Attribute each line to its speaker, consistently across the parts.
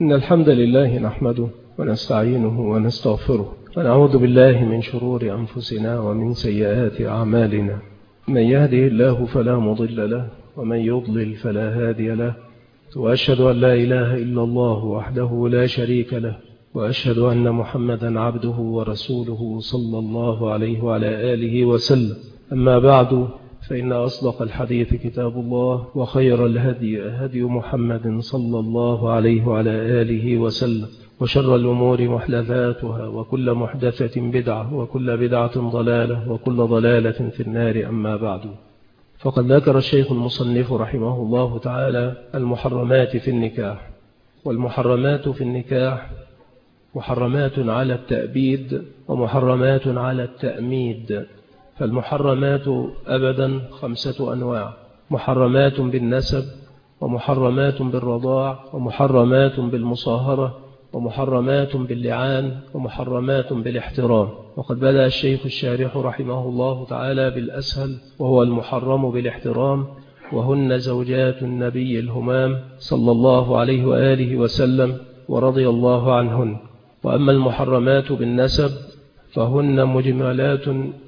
Speaker 1: إن الحمد لله نحمده ونستعينه ونستغفره ونعوذ بالله من شرور أنفسنا ومن سيئات أعمالنا. من يهده الله فلا مضل له ومن يضلل فلا هادي له، وأشهد أن لا إله إلا الله وحده لا شريك له، وأشهد أن محمدا عبده ورسوله صلى الله عليه وعلى آله وسلم. أما بعد، فإن أصدق الحديث كتاب الله، وخير الهدي هدي محمد صلى الله عليه وعلى آله وسلم، وشر الأمور محدثاتها، وكل محدثة بدعة، وكل بدعة ضلالة، وكل ضلالة في النار. أما بعد، فقد ذكر الشيخ المصنف رحمه الله تعالى المحرمات في النكاح. والمحرمات في النكاح محرمات على التأبيد ومحرمات على التأميد. فالمحرمات أبدا 5 أنواع: محرمات بالنسب، ومحرمات بالرضاع، ومحرمات بالمصاهرة، ومحرمات باللعان، ومحرمات بالاحترام. وقد بدأ الشيخ الشارح رحمه الله تعالى بالأسهل، وهو المحرم بالاحترام، وهن زوجات النبي الهمام صلى الله عليه وآله وسلم ورضي الله عنهن. وأما المحرمات بالنسب فهن مجملات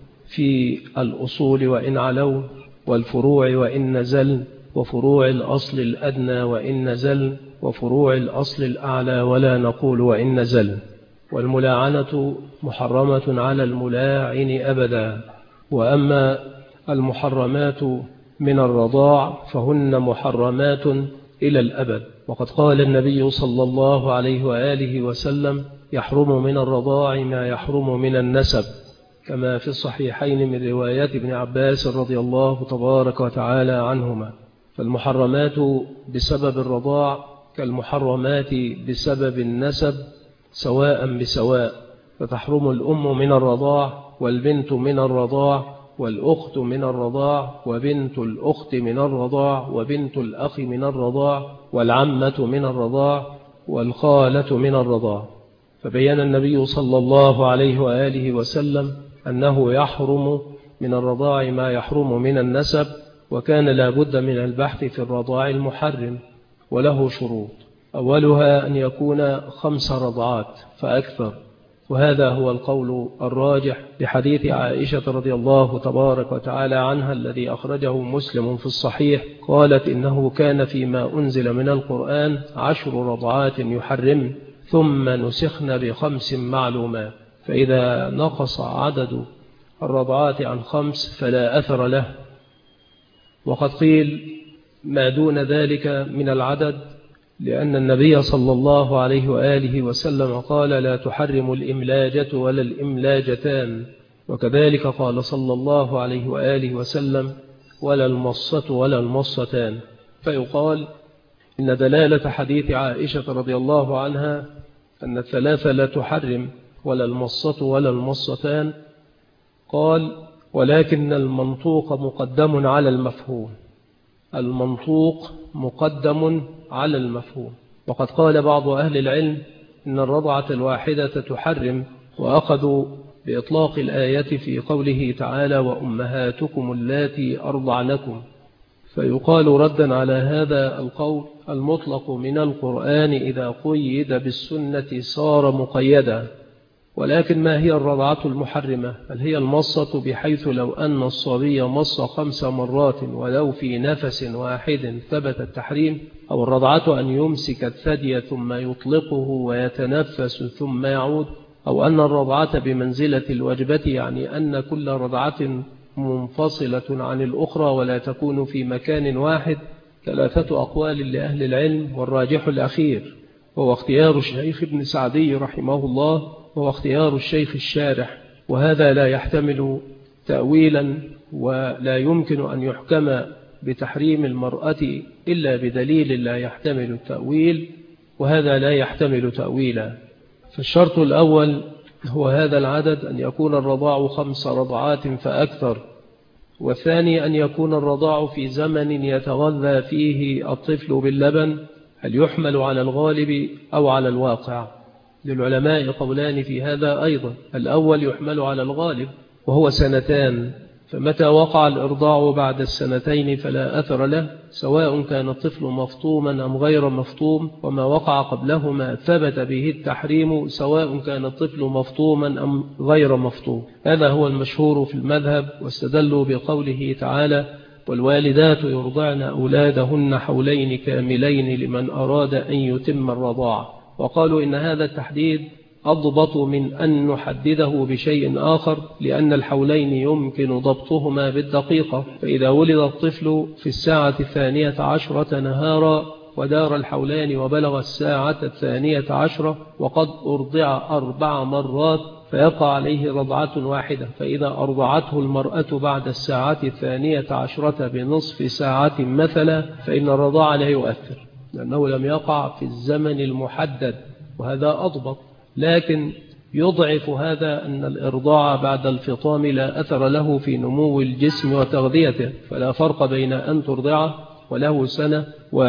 Speaker 1: في الأصول وإن علوا، والفروع وإن نزل، وفروع الأصل الأدنى وإن نزل، وفروع الأصل الأعلى ولا نقول وإن نزل. والملاعنة محرمة على الملاعن أبدا. وأما المحرمات من الرضاع فهن محرمات إلى الأبد. وقد قال النبي صلى الله عليه وآله وسلم: يحرم من الرضاع ما يحرم من النسب، كما في الصحيحين من رواية ابن عباس رضي الله تبارك وتعالى عنهما. فالمحرمات بسبب الرضاع كالمحرمات بسبب النسب سواء بسواء، فتحرم الأم من الرضاع، والبنت من الرضاع، والأخت من الرضاع، وبنت الأخت من الرضاع، وبنت الأخ من الرضاع، والعمة من الرضاع، والخالة من الرضاع. فبين النبي صلى الله عليه وآله وسلم أنه يحرم من الرضاع ما يحرم من النسب، وكان لا بد من البحث في الرضاع المحرم، وله شروط: أولها أن يكون 5 رضعات فأكثر، وهذا هو القول الراجح لحديث عائشة رضي الله تبارك وتعالى عنها الذي أخرجه مسلم في الصحيح، قالت: إنه كان فيما أنزل من القرآن 10 رضعات يحرم، ثم نسخن ب5 معلومات، فإذا نقص عدد الرضعات عن 5 فلا أثر له. وقد قيل ما دون ذلك من العدد، لأن النبي صلى الله عليه وآله وسلم قال: لا تحرم الإملاجة ولا الإملاجتان. وكذلك قال صلى الله عليه وآله وسلم: ولا المصة ولا المصتان. فيقال إن دلالة حديث عائشة رضي الله عنها أن الثلاثة لا تحرم، ولا المصة ولا المصتان، قال: ولكن المنطوق مقدم على المفهوم. المنطوق مقدم على المفهوم. وقد قال بعض أهل العلم إن الرضعة الواحدة تحرم، وأخذوا بإطلاق الآية في قوله تعالى: وأمهاتكم اللاتي أرضعنكم. فيقال ردا على هذا القول: المطلق من القرآن إذا قيد بالسنة صار مقيدا. ولكن ما هي الرضعة المحرمة؟ هل هي المصة بحيث لو أن الصبي مص 5 مرات ولو في نفس واحد ثبت التحريم؟ أو الرضعة أن يمسك الثدي ثم يطلقه ويتنفس ثم يعود؟ أو أن الرضعة بمنزلة الوجبة، يعني أن كل رضعة منفصلة عن الأخرى ولا تكون في مكان واحد؟ 3 أقوال لأهل العلم، والراجح الأخير، وهو اختيار الشيخ ابن سعدي رحمه الله، وهو اختيار الشيخ الشارح. وهذا لا يحتمل تأويلا، ولا يمكن أن يحكم بتحريم المرأة إلا بدليل لا يحتمل التأويل، وهذا لا يحتمل تأويلا. فالشرط الأول هو هذا العدد: أن يكون الرضاع 5 رضعات فأكثر. والثاني أن يكون الرضاع في زمن يتغذى فيه الطفل باللبن. هل يحمل على الغالب أو على الواقع؟ للعلماء قولان في هذا أيضا. الأول يحمل على الغالب، وهو 2 سنين، فمتى وقع الإرضاع بعد السنتين فلا أثر له، سواء كان الطفل مفطوما أم غير مفطوم، وما وقع قبلهما ثبت به التحريم سواء كان الطفل مفطوما أم غير مفطوم. هذا هو المشهور في المذهب، واستدلوا بقوله تعالى: والوالدات يرضعن أولادهن حولين كاملين لمن أراد أن يتم الرضاعة. وقالوا إن هذا التحديد أضبط من أن نحدده بشيء آخر، لأن الحولين يمكن ضبطهما بالدقيقة، فإذا ولد الطفل في الساعة 12 نهارا ودار الحولان وبلغ الساعة 12 وقد أرضع 4 مرات فيقع عليه رضعة واحدة، فإذا أرضعته المرأة بعد الساعة 12 بنصف ساعة مثلا فإن الرضاعة لا يؤثر، لأنه لم يقع في الزمن المحدد، وهذا أضبط. لكن يضعف هذا أن الإرضاع بعد الفطام لا أثر له في نمو الجسم وتغذيته، فلا فرق بين أن ترضعه وله 1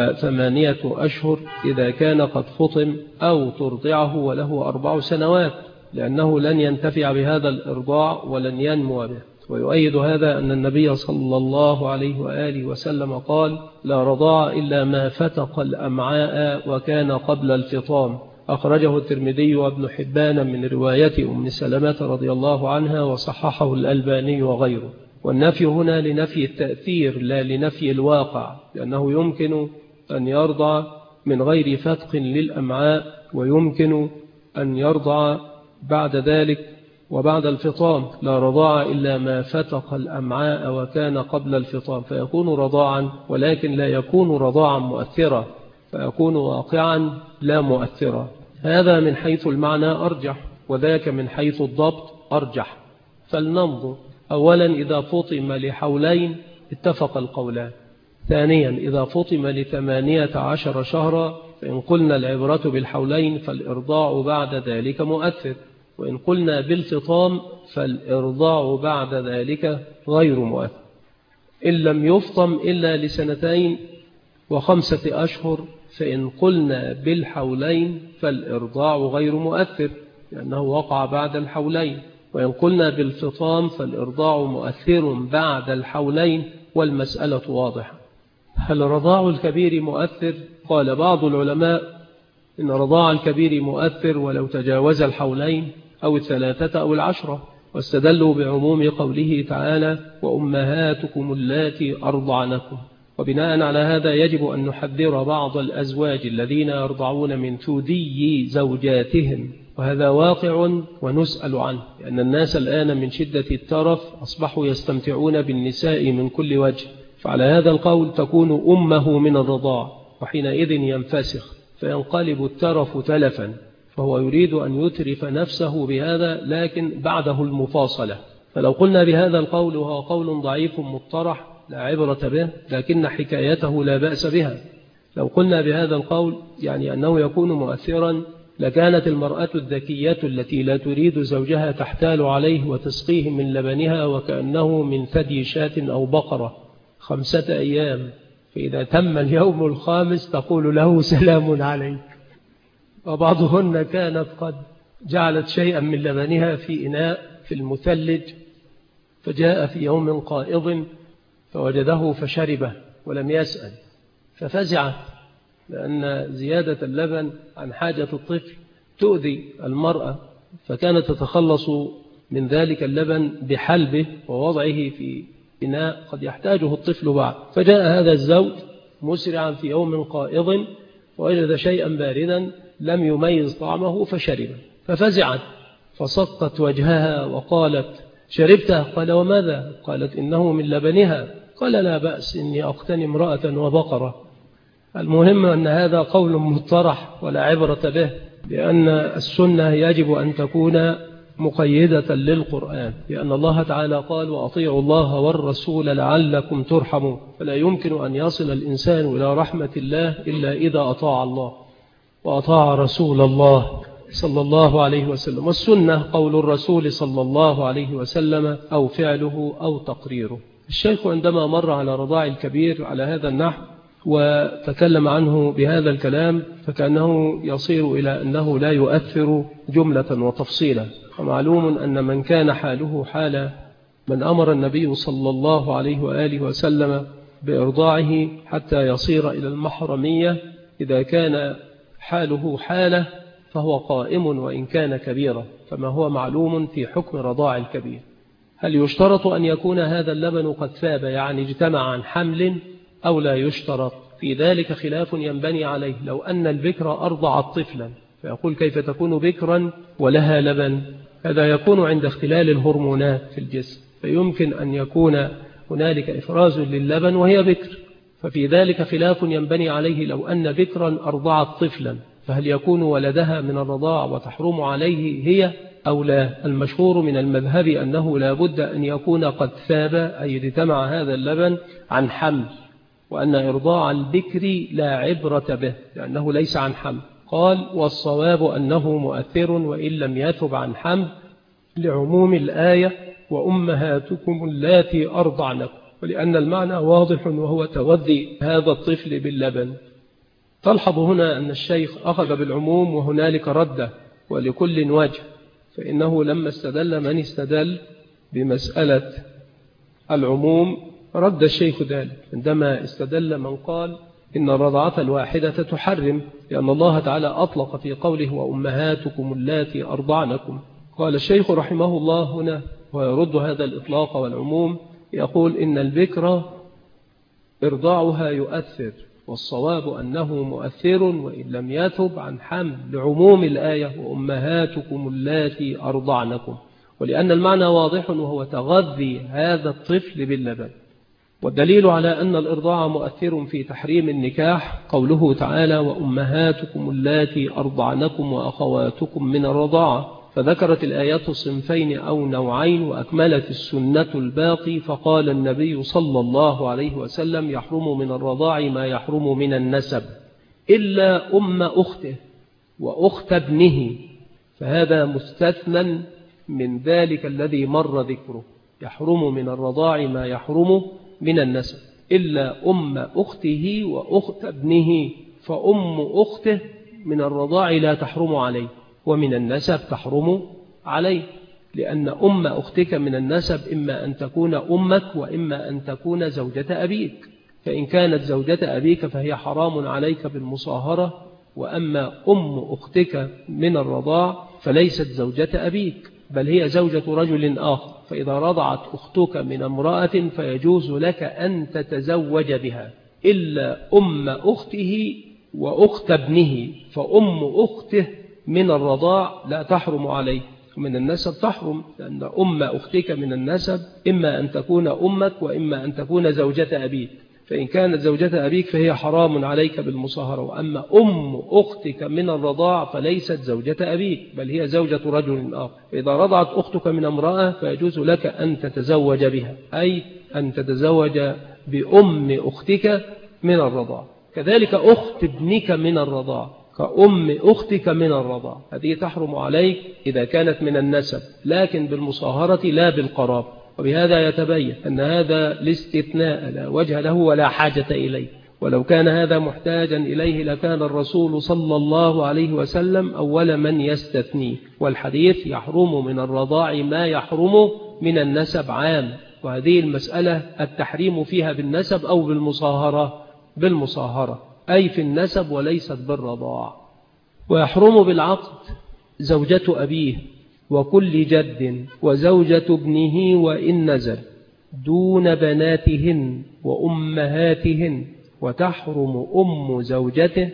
Speaker 1: و8 أشهر إذا كان قد فطم، أو ترضعه وله 4 سنوات، لأنه لن ينتفع بهذا الإرضاع ولن ينمو به. ويؤيد هذا أن النبي صلى الله عليه وآله وسلم قال: لا رضاع إلا ما فتق الأمعاء وكان قبل الفطام. أخرجه الترمذي وابن حبان من رواية أم سلمة رضي الله عنها، وصححه الألباني وغيره. والنفي هنا لنفي التأثير لا لنفي الواقع، لأنه يمكن أن يرضع من غير فتق للأمعاء، ويمكن أن يرضع بعد ذلك وبعد الفطام. لا رضاع إلا ما فتق الأمعاء وكان قبل الفطام، فيكون رضاعا ولكن لا يكون رضاعا مؤثرا، فيكون واقعا لا مؤثرا. هذا من حيث المعنى أرجح، وذاك من حيث الضبط أرجح. فلننظر: أولا، إذا فطم لحولين اتفق القولان. ثانيا، إذا فطم ل18 شهرا فإن قلنا العبرة بالحولين فالإرضاع بعد ذلك مؤثر، وإن قلنا بالفطام فالإرضاع بعد ذلك غير مؤثر. إن لم يفطم إلا ل2 و5 أشهر فإن قلنا بالحولين فالإرضاع غير مؤثر، لأنه وقع بعد الحولين. وإن قلنا بالفطام فالإرضاع مؤثر بعد الحولين، والمسألة واضحة. هل رضاع الكبير مؤثر؟ قال بعض العلماء إن رضاع الكبير مؤثر ولو تجاوز الحولين أو 3 أو 10، واستدلوا بعموم قوله تعالى: وأمهاتكم اللاتي أرضعنكم. وبناء على هذا يجب أن نحذر بعض الأزواج الذين يرضعون من ثدي زوجاتهم، وهذا واقع ونسأل عنه، لأن الناس الآن من شدة الترف أصبحوا يستمتعون بالنساء من كل وجه، فعلى هذا القول تكون أمه من الرضاع، وحينئذ ينفسخ فينقلب الترف تلفا، فهو يريد أن يترف نفسه بهذا لكن بعده المفاصلة. فلو قلنا بهذا القول وهو قول ضعيف مطرح لا عبرة به، لكن حكايته لا بأس بها. لو قلنا بهذا القول يعني أنه يكون مؤثرا، لكانت المرأة الذكية التي لا تريد زوجها تحتال عليه وتسقيه من لبنها وكأنه من ثدي شاة أو بقرة 5 أيام، فإذا تم اليوم الخامس تقول له: سلام عليك. وبعضهن كانت قد جعلت شيئا من لبنها في إناء في المثلج، فجاء في يوم قائض فوجده فشربه ولم يسأل، ففزعت، لأن زيادة اللبن عن حاجة الطفل تؤذي المرأة، فكانت تتخلص من ذلك اللبن بحلبه ووضعه في إناء قد يحتاجه الطفل بعد. فجاء هذا الزوج مسرعا في يوم قائض ووجد شيئا باردا لم يميز طعمه فشربه، ففزعت فصقت وجهها وقالت: شربته؟ قال: وماذا؟ قالت: إنه من لبنها. قال: لا بأس، إني أقتني امرأة وبقرة. المهم أن هذا قول مطرح ولا عبرة به، لأن السنة يجب أن تكون مقيدة للقرآن، لأن الله تعالى قال: وأطيعوا الله والرسول لعلكم ترحمون، فلا يمكن أن يصل الإنسان إلى رحمة الله إلا إذا أطاع الله وأطاع رسول الله صلى الله عليه وسلم. والسنة قول الرسول صلى الله عليه وسلم أو فعله أو تقريره. الشيخ عندما مر على رضاع الكبير على هذا النحو وتكلم عنه بهذا الكلام، فكأنه يصير إلى أنه لا يؤثر جملة وتفصيلا. ومعلوم أن من كان حاله حال من أمر النبي صلى الله عليه وآله وسلم بإرضاعه حتى يصير إلى المحرمية إذا كان حاله حالة فهو قائم وإن كان كبيرا، فما هو معلوم في حكم رضاع الكبير. هل يشترط أن يكون هذا اللبن قد ثاب يعني اجتمع عن حمل أو لا يشترط؟ في ذلك خلاف ينبني عليه. لو أن البكر أرضعت طفلا فيقول كيف تكون بكرا ولها لبن؟ هذا يكون عند اختلال الهرمونات في الجسم، فيمكن أن يكون هنالك إفراز للبن وهي بكر، ففي ذلك خلاف ينبني عليه. لو أن بكرا أرضعت طفلا فهل يكون ولدها من الرضاع وتحرم عليه هي أو لا؟ المشهور من المذهب أنه لا بد أن يكون قد ثاب أي اجتمع هذا اللبن عن حمل، وأن إرضاع البكر لا عبرة به لأنه ليس عن حمل. قال والصواب أنه مؤثر وإن لم يثب عن حمل لعموم الآية وأمهاتكم اللاتي أرضعنكم، ولأن المعنى واضح وهو تغذي هذا الطفل باللبن. تلحظ هنا أن الشيخ أخذ بالعموم وهنالك رده ولكل وجه، فإنه لما استدل من استدل بمسألة العموم رد الشيخ ذلك عندما استدل من قال إن الرضعة الواحدة تحرم، لأن الله تعالى أطلق في قوله وأمهاتكم اللاتي أرضعنكم. قال الشيخ رحمه الله هنا ويرد هذا الإطلاق والعموم، يقول إن البكر إرضاعها يؤثر، والصواب أنه مؤثر وإن لم يثب عن حمل لعموم الآية وأمهاتكم اللاتي أرضعنكم، ولأن المعنى واضح وهو تغذي هذا الطفل باللبن. والدليل على أن الإرضاع مؤثر في تحريم النكاح قوله تعالى وأمهاتكم اللاتي أرضعنكم وأخواتكم من الرضاعة، فذكرت الآيات صنفين أو نوعين وأكملت السنة الباقي، فقال النبي صلى الله عليه وسلم يحرم من الرضاع ما يحرم من النسب إلا أم أخته وأخت ابنه، فهذا مستثنى من ذلك الذي مر ذكره. يحرم من الرضاع ما يحرم من النسب إلا أم أخته وأخت ابنه، فأم أخته من الرضاع لا تحرم عليه ومن النسب تحرم عليه، لأن أم أختك من النسب إما أن تكون أمك وإما أن تكون زوجة أبيك، فإن كانت زوجة أبيك فهي حرام عليك بالمصاهرة، وأما أم أختك من الرضاع فليست زوجة أبيك بل هي زوجة رجل آخر، فإذا رضعت أختك من امرأة فيجوز لك أن تتزوج بها إلا أم أخته وأخت ابنه، فأم أخته من الرضاع لا تحرم عليه، ومن النسب تحرم، لأن أم أختك من النسب إما أن تكون أمك وإما أن تكون زوجة أبيك، فإن كانت زوجة أبيك فهي حرام عليك بالمصاهرة، وأما أم أختك من الرضاع فليست زوجة أبيك بل هي زوجة رجل آخر، فإذا رضعت أختك من امرأة فيجوز لك أن تتزوج بها، أي أن تتزوج بأم أختك من الرضاع. كذلك أخت ابنك من الرضاع كأم أختك من الرضاع، هذه تحرم عليك إذا كانت من النسب، لكن بالمصاهرة لا بالقرابة. وبهذا يتبين أن هذا الاستثناء لا وجه له ولا حاجة إليه، ولو كان هذا محتاجا إليه لكان الرسول صلى الله عليه وسلم أول من يستثنيه، والحديث يحرم من الرضاع ما يحرم من النسب عام، وهذه المسألة التحريم فيها بالنسب أو بالمصاهرة أي في النسب وليست بالرضاع. ويحرم بالعقد زوجة أبيه وكل جد وزوجة ابنه وإن نزل دون بناتهن وأمهاتهن، وتحرم أم زوجته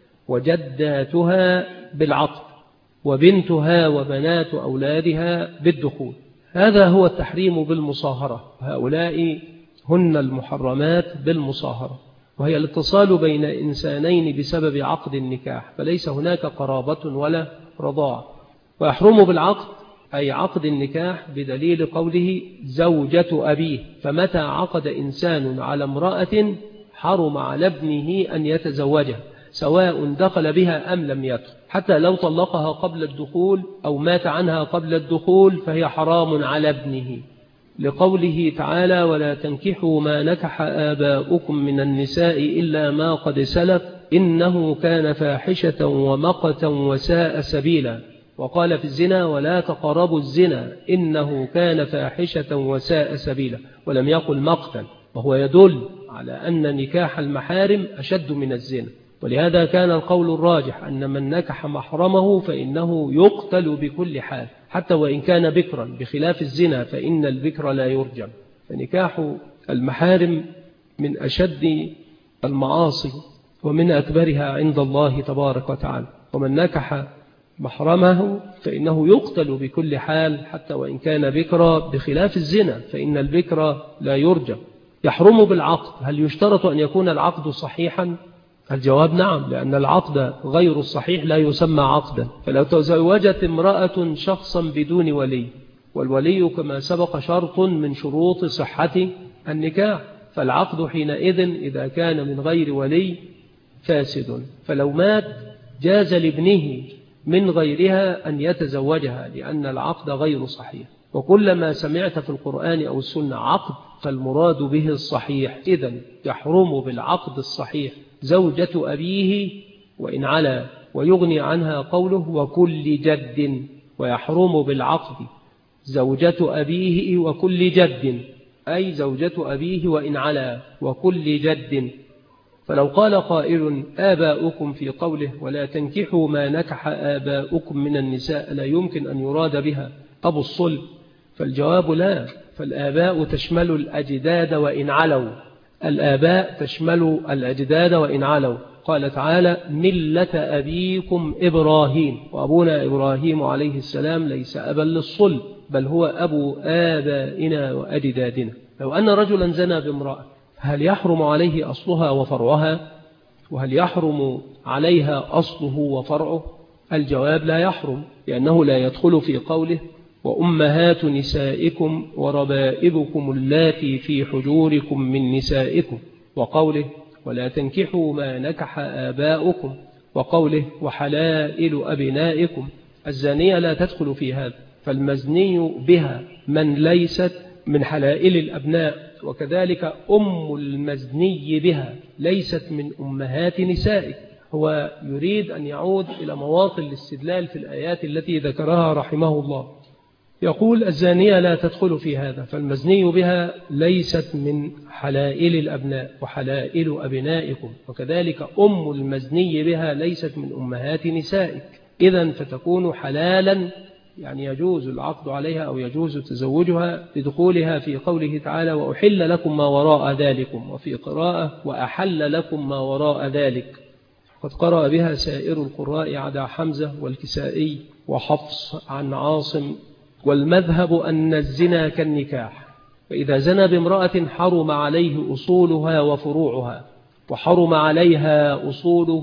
Speaker 1: وجداتها بالعقد وبنتها وبنات أولادها بالدخول. هذا هو التحريم بالمصاهرة، هؤلاء هن المحرمات بالمصاهرة، وهي الاتصال بين إنسانين بسبب عقد النكاح، فليس هناك قرابة ولا رضاع. ويحرم بالعقد أي عقد النكاح بدليل قوله زوجة أبيه، فمتى عقد إنسان على امرأة حرم على ابنه أن يتزوجها سواء دخل بها أم لم يدخل، حتى لو طلقها قبل الدخول أو مات عنها قبل الدخول فهي حرام على ابنه، لقوله تعالى ولا تنكحوا ما نكح آباؤكم من النساء إلا ما قد سلف إنه كان فاحشة ومقتا وساء سبيلا. وقال في الزنا ولا تقربوا الزنا إنه كان فاحشة وساء سبيلا، ولم يقل مقتا، وهو يدل على أن نكاح المحارم أشد من الزنا. ولهذا كان القول الراجح أن من نكح محرمه فإنه يقتل بكل حال حتى وإن كان بكرا، بخلاف الزنا فإن البكر لا يرجم. فنكاح المحارم من أشد المعاصي ومن أكبرها عند الله تبارك وتعالى. ومن نكح محرمه فإنه يقتل بكل حال حتى وإن كان بكرا، بخلاف الزنا فإن البكر لا يرجم. يحرم بالعقد. هل يشترط أن يكون العقد صحيحا؟ الجواب نعم، لأن العقد غير الصحيح لا يسمى عقدا. فلو تزوجت امرأة شخصا بدون ولي، والولي كما سبق شرط من شروط صحة النكاح، فالعقد حينئذ إذا كان من غير ولي فاسد. فلو مات جاز لابنه من غيرها أن يتزوجها لأن العقد غير صحيح. وكلما سمعت في القرآن أو السنة عقد فالمراد به الصحيح، إذن يحرم بالعقد الصحيح زوجة أبيه وإن علا، ويغني عنها قوله وكل جد. ويحرم بالعقد زوجة أبيه وكل جد، أي زوجة أبيه وإن علا وكل جد. فلو قال قائل آباؤكم في قوله ولا تنكحوا ما نكح آباؤكم من النساء لا يمكن أن يراد بها أبو الصلب، فالجواب لا، فالآباء تشمل الأجداد وإن علوا، الآباء تشمل الأجداد وإن علوا. قال تعالى ملة أبيكم إبراهيم، وأبونا إبراهيم عليه السلام ليس أبا للصلب بل هو أبو آبائنا وأجدادنا. لو أن رجلا زنى بامرأة هل يحرم عليه أصلها وفرعها؟ وهل يحرم عليها أصله وفرعه؟ الجواب لا يحرم، لأنه لا يدخل في قوله وأمهات نسائكم وربائبكم اللاتي في حجوركم من نسائكم، وقوله ولا تنكحوا ما نكح آباؤكم، وقوله وحلائل أبنائكم. الزانية لا تدخل في هذا، فالمزني بها من ليست من حلائل الأبناء، وكذلك أم المزني بها ليست من أمهات نسائك. هو يريد أن يعود إلى مواطن الاستدلال في الآيات التي ذكرها رحمه الله. يقول الزانية لا تدخل في هذا، فالمزني بها ليست من حلائل الأبناء وحلائل أبنائكم، وكذلك أم المزني بها ليست من أمهات نسائك. إذن فتكون حلالا، يعني يجوز العقد عليها أو يجوز تزوجها بدخولها في قوله تعالى وأحل لكم ما وراء ذلكم، وفي قراءة وأحل لكم ما وراء ذلك. قد قرأ بها سائر القراء عدا حمزة والكسائي وحفص عن عاصم. والمذهب أن الزنا كالنكاح، فإذا زنى بامرأة حرم عليه أصولها وفروعها، وحرم عليها أصوله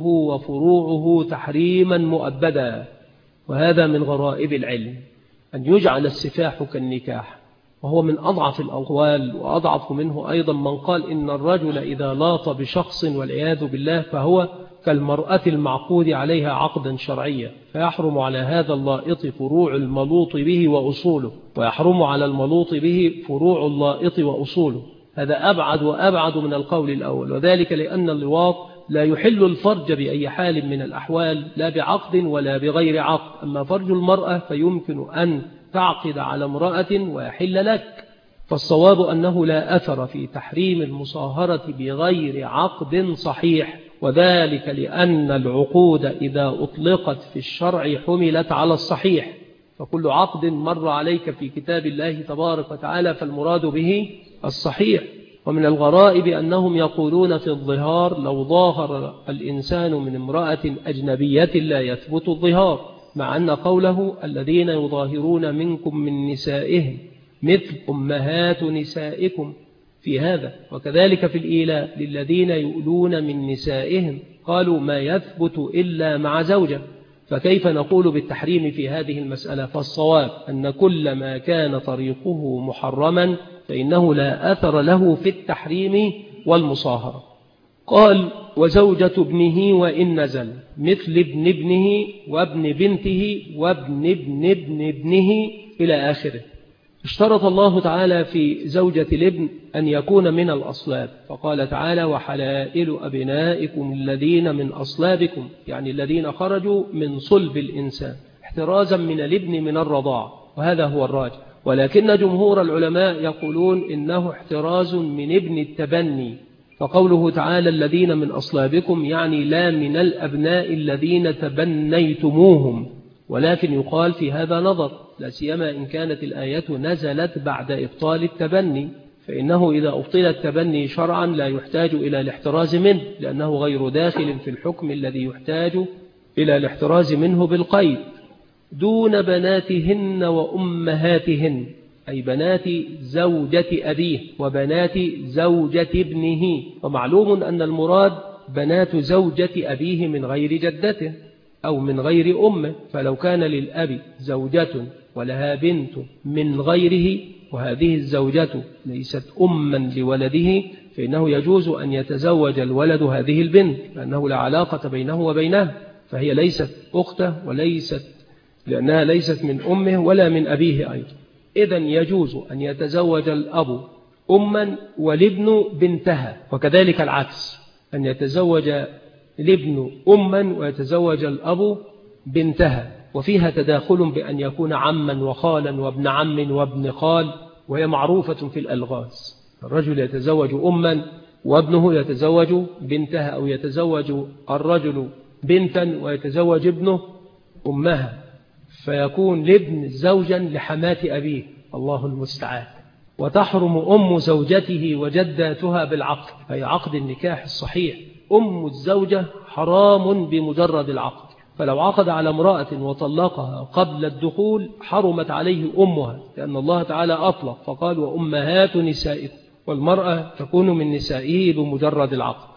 Speaker 1: وفروعه تحريما مؤبدا. وهذا من غرائب العلم أن يجعل السفاح كالنكاح، وهو من أضعف الأقوال، وأضعف منه أيضا من قال إن الرجل إذا لاط بشخص والعياذ بالله فهو كالمرأة المعقود عليها عقدا شرعيا، فيحرم على هذا اللائط فروع الملوط به وأصوله، ويحرم على الملوط به فروع اللائط وأصوله. هذا أبعد وأبعد من القول الأول، وذلك لأن اللواط لا يحل الفرج بأي حال من الأحوال، لا بعقد ولا بغير عقد. أما فرج المرأة فيمكن أن تعقد على امرأة ويحل لك. فالصواب أنه لا أثر في تحريم المصاهرة بغير عقد صحيح، وذلك لأن العقود إذا أطلقت في الشرع حملت على الصحيح، فكل عقد مر عليك في كتاب الله تبارك وتعالى فالمراد به الصحيح. ومن الغرائب أنهم يقولون في الظهار لو ظاهر الإنسان من امرأة أجنبية لا يثبت الظهار، مع أن قوله الذين يظاهرون منكم من نسائهم مثل أمهات نسائكم في هذا. وكذلك في الإيلاء للذين يؤلون من نسائهم قالوا ما يثبت إلا مع زوجة، فكيف نقول بالتحريم في هذه المسألة؟ فالصواب أن كل ما كان طريقه محرما فإنه لا أثر له في التحريم والمصاهرة. قال وزوجة ابنه وإن نزل مثل ابن ابنه وابن بنته وابن ابن ابن ابنه إلى آخره. اشترط الله تعالى في زوجة الابن أن يكون من الأصلاب، فقال تعالى وحلائل أبنائكم الذين من أصلابكم، يعني الذين خرجوا من صلب الإنسان. احترازا من الابن من الرضاع، وهذا هو الراجح. ولكن جمهور العلماء يقولون إنه احتراز من ابن التبني، فقوله تعالى الذين من أصلابكم يعني لا من الأبناء الذين تبنيتموهم، ولكن يقال في هذا نظر، لا سيما إن كانت الآية نزلت بعد إبطال التبني، فإنه إذا أبطل التبني شرعا لا يحتاج إلى الاحتراز منه، لأنه غير داخل في الحكم الذي يحتاج إلى الاحتراز منه بالقيد. دون بناتهن وأمهاتهن، أي بنات زوجة أبيه وبنات زوجة ابنه. ومعلوم أن المراد بنات زوجة أبيه من غير جدته أو من غير أمه، فلو كان للأب زوجة ولها بنت من غيره وهذه الزوجة ليست أما لولده، فإنه يجوز أن يتزوج الولد هذه البنت، لأنه لا علاقة بينه وبينها، فهي ليست أخته لأنها ليست من أمه ولا من أبيه أيضا. إذن يجوز أن يتزوج الأب أما والابن بنتها، وكذلك العكس، أن يتزوج الابن أما ويتزوج الأب بنتها، وفيها تداخل بأن يكون عما وخالا وابن عم وابن خال، وهي معروفة في الألغاز. الرجل يتزوج أما وابنه يتزوج بنتها، أو يتزوج الرجل بنتا ويتزوج ابنه أمها، فيكون لابن زوجا لحماة أبيه، الله المستعان. وتحرم أم زوجته وجداتها بالعقد، أي عقد النكاح الصحيح. أم الزوجة حرام بمجرد العقد، فلو عقد على امرأة وطلقها قبل الدخول حرمت عليه أمها، لأن الله تعالى أطلق فقال وأمهات نسائكم، والمرأة تكون من نسائه بمجرد العقد.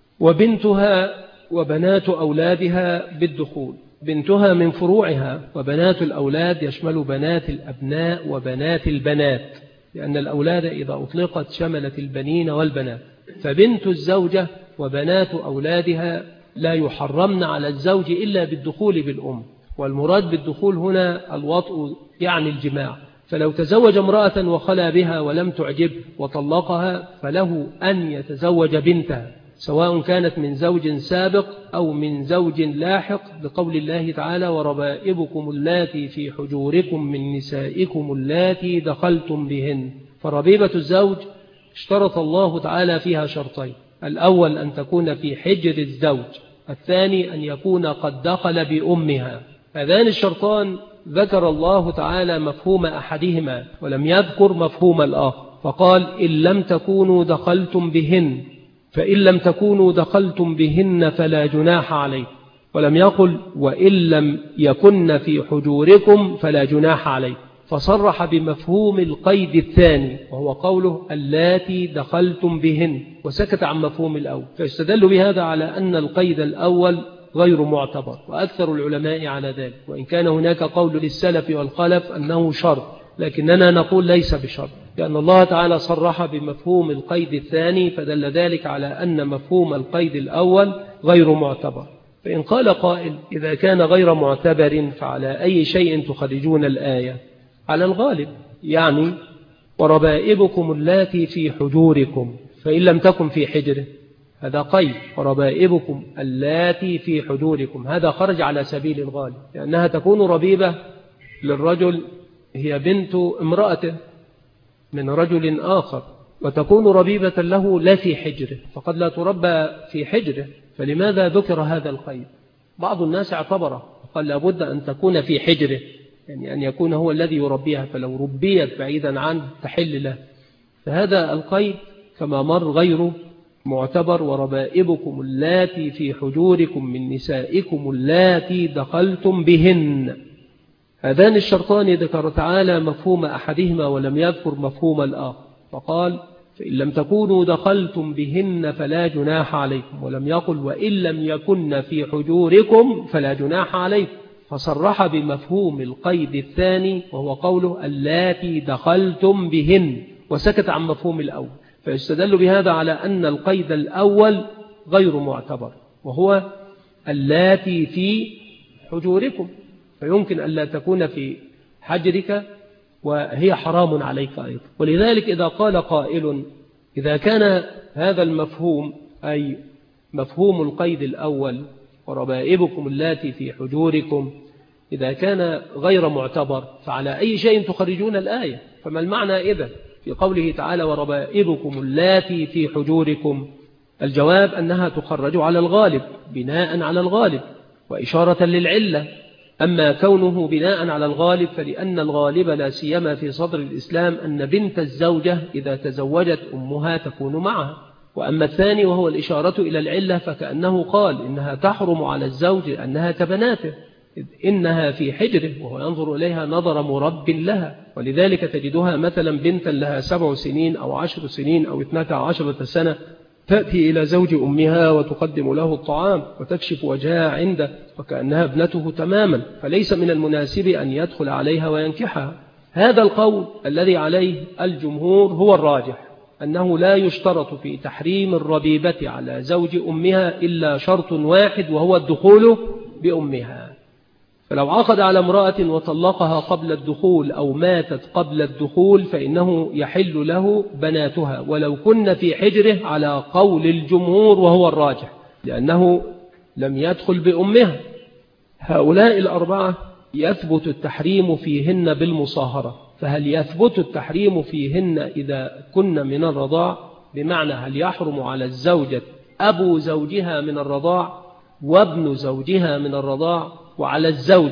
Speaker 1: وبنتها وبنات أولادها بالدخول، بنتها من فروعها، وبنات الأولاد يشمل بنات الأبناء وبنات البنات، لأن الأولاد إذا أطلقت شملت البنين والبنات. فبنت الزوجة وبنات أولادها لا يحرمن على الزوج إلا بالدخول بالأم، والمراد بالدخول هنا الوطء يعني الجماع. فلو تزوج امرأة وخلى بها ولم تعجب وطلقها فله أن يتزوج بنتها، سواء كانت من زوج سابق أو من زوج لاحق، بقول الله تعالى وربائبكم اللاتي في حجوركم من نسائكم اللاتي دخلتم بهن. فربيبة الزوج اشترط الله تعالى فيها شرطين: الأول أن تكون في حجر الزوج، الثاني أن يكون قد دخل بأمها. هذان الشرطان ذكر الله تعالى مفهوم أحدهما ولم يذكر مفهوم الآخر، فقال إن لم تكونوا دخلتم بهن، فإن لم تكونوا دخلتم بهن فلا جناح عليكم، ولم يقل وإن لم يكن في حجوركم فلا جناح عليكم، فصرح بمفهوم القيد الثاني وهو قوله اللاتي دخلتم بهن، وسكت عن مفهوم الأول، فاستدلوا بهذا على أن القيد الأول غير معتبر، وأكثر العلماء على ذلك، وإن كان هناك قول للسلف والخلف أنه شرط، لكننا نقول ليس بشرط، لأن الله تعالى صرح بمفهوم القيد الثاني، فدل ذلك على أن مفهوم القيد الأول غير معتبر. فإن قال قائل إذا كان غير معتبر فعلى أي شيء تخرجون الآية؟ على الغالب، يعني وربائبكم اللاتي في حجوركم، فإن لم تكن في حجره هذا قيد، وربائبكم اللاتي في حجوركم هذا خرج على سبيل الغالب، لأنها تكون ربيبة للرجل هي بنت امرأته من رجل آخر، وتكون ربيبة له لا في حجره، فقد لا تربى في حجره، فلماذا ذكر هذا القيد؟ بعض الناس اعتبره وقال لابد أن تكون في حجره، يعني أن يكون هو الذي يربيها، فلو ربيت بعيدا عنه تحل له، فهذا القيد كما مر غير معتبر. وربائبكم اللاتي في حجوركم من نسائكم اللاتي دخلتم بهن، هذان الشرطان ذكر تعالى مفهوم أحدهما ولم يذكر مفهوم الآخر، فقال فإن لم تكونوا دخلتم بهن فلا جناح عليكم، ولم يقل وإن لم يكن في حجوركم فلا جناح عليكم، فصرح بمفهوم القيد الثاني وهو قوله اللاتي دخلتم بهن، وسكت عن مفهوم الأول، فيستدل بهذا على أن القيد الأول غير معتبر، وهو اللاتي في حجوركم، فيمكن أن لا تكون في حجرك وهي حرام عليك أيضا. ولذلك إذا قال قائل إذا كان هذا المفهوم أي مفهوم القيد الأول وربائبكم اللاتي في حجوركم إذا كان غير معتبر فعلى أي شيء تخرجون الآية؟ فما المعنى إذا في قوله تعالى وربائبكم اللاتي في حجوركم؟ الجواب أنها تخرج على الغالب بناء على الغالب وإشارة للعلة. أما كونه بناء على الغالب فلأن الغالب لا سيما في صدر الإسلام أن بنت الزوجة إذا تزوجت أمها تكون معها. وأما الثاني وهو الإشارة إلى العلة فكأنه قال إنها تحرم على الزوج أنها كبناته إذ إنها في حجره وهو ينظر إليها نظر مرب لها. ولذلك تجدها مثلا بنتا لها 7 سنين أو 10 سنين أو 12 سنة تأتي إلى زوج أمها وتقدم له الطعام وتكشف وجهها عنده وكأنها ابنته تماما، فليس من المناسب أن يدخل عليها وينكحها. هذا القول الذي عليه الجمهور هو الراجح، أنه لا يشترط في تحريم الربيبة على زوج أمها إلا شرط واحد وهو الدخول بأمها. فلو عقد على امرأة وطلقها قبل الدخول أو ماتت قبل الدخول فإنه يحل له بناتها ولو كن في حجره على قول الجمهور وهو الراجح، لأنه لم يدخل بأمها. هؤلاء الأربعة يثبت التحريم فيهن بالمصاهرة، فهل يثبت التحريم فيهن إذا كن من الرضاع؟ بمعنى هل يحرم على الزوجة أبو زوجها من الرضاع وابن زوجها من الرضاع، وعلى الزوج